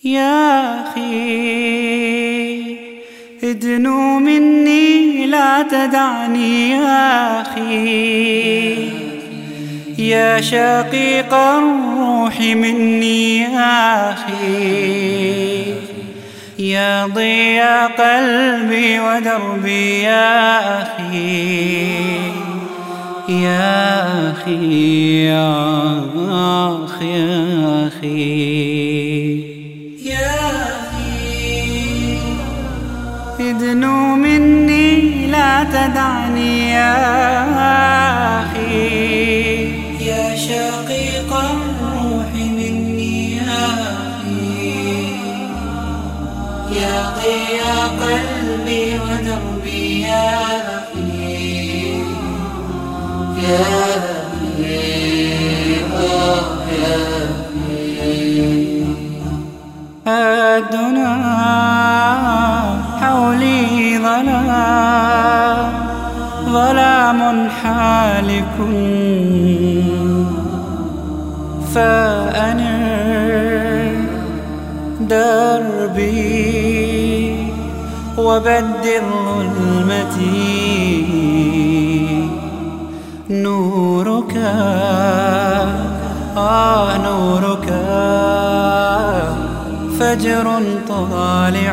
يا أخي ادنو مني لا تدعني يا أخي، يا شقيق الروح مني يا أخي، يا ضياء قلبي ودربي يا أخي، يا أخي يا أخي يا أخي يا أخي ادنو مني لا تدعني يا أخي، يا شقيق الروح مني يا أخي، يا ضياء قلبي ودربي يا أخي، يا أخي يا الدنا حولي ظلام حالك، فأنر دربي وبدل ظلمتي، نورك نورك فجر طالع،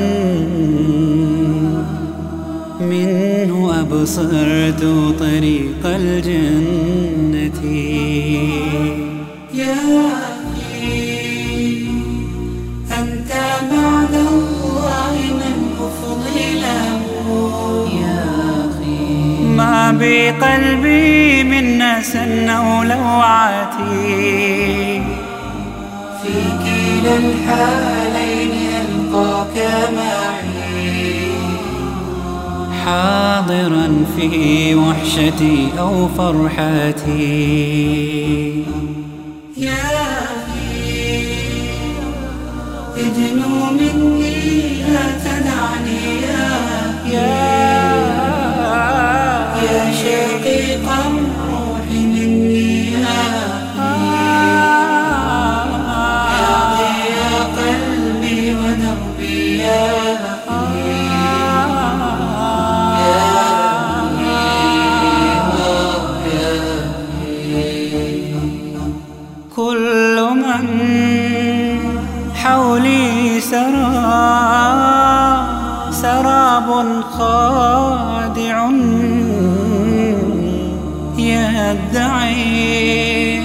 منه أبصرت طريق الجنة. يا أخي أنت بعد الله من أفضل له، يا أخي ما بقلبي من نسن أو لوعتي، في كلا الحالين ألقاك معي، حاضرا في وحشتي أو فرحتي. يا أخي ادنو مني لا تدعني يا شقيق الروح مني يا كل من حولي سراب خادع، يدعي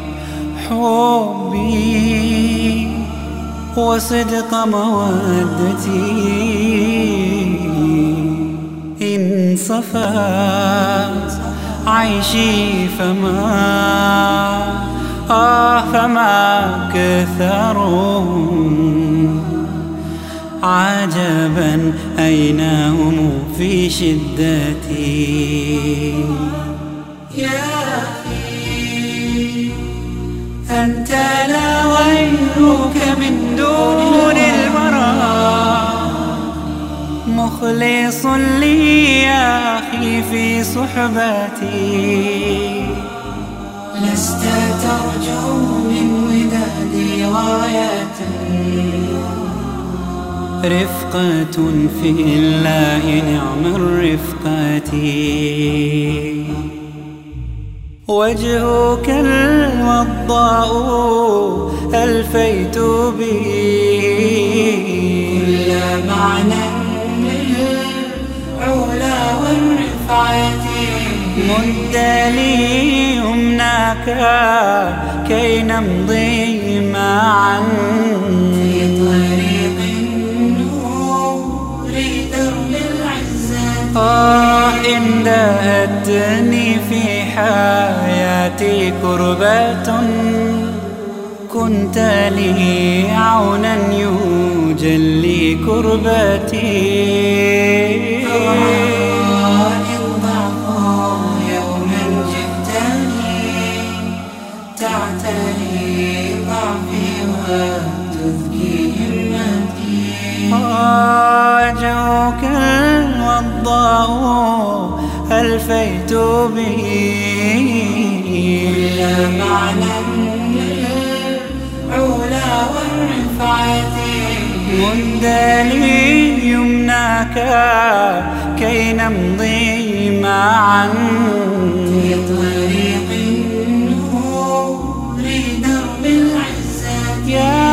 حبي وصدق مودتي، إن صفات عيشي فما كثرهم، عجبا أين هم في شدتي. يا أخي أنت لا غيرك من دون الورى، مخلص لي يا أخي في صحبتي، لست ترجو من ودادي غاية، رفقة في الله نعم الرفقة، وجهك الوضاء ألفيت به كل معنى للعلا والرفعة، مد لي يمناك كي نمضي معا في طريق النور درب العزة. إن دهتني في حياتي كربة، كنت لي عونا يجلي كربتي. تعتري ضعفي وتذكي همتي، وجهك الوضاء ألفيت به كل معنى للعلا والرفعة، مد لي يمناك كي نمضي معا في طريق النور درب العزة يا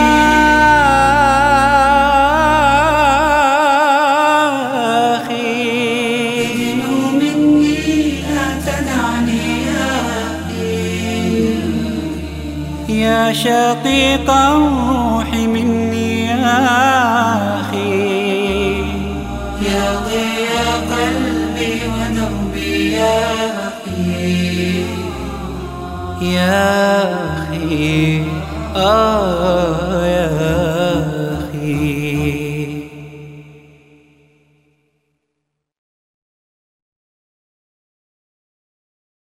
أخي. ادنو مني لا تدعني يا أخي، يا شقيق الروح مني يا أخي، يا ضياء قلبي ودربي يا أخي، يا أخي يا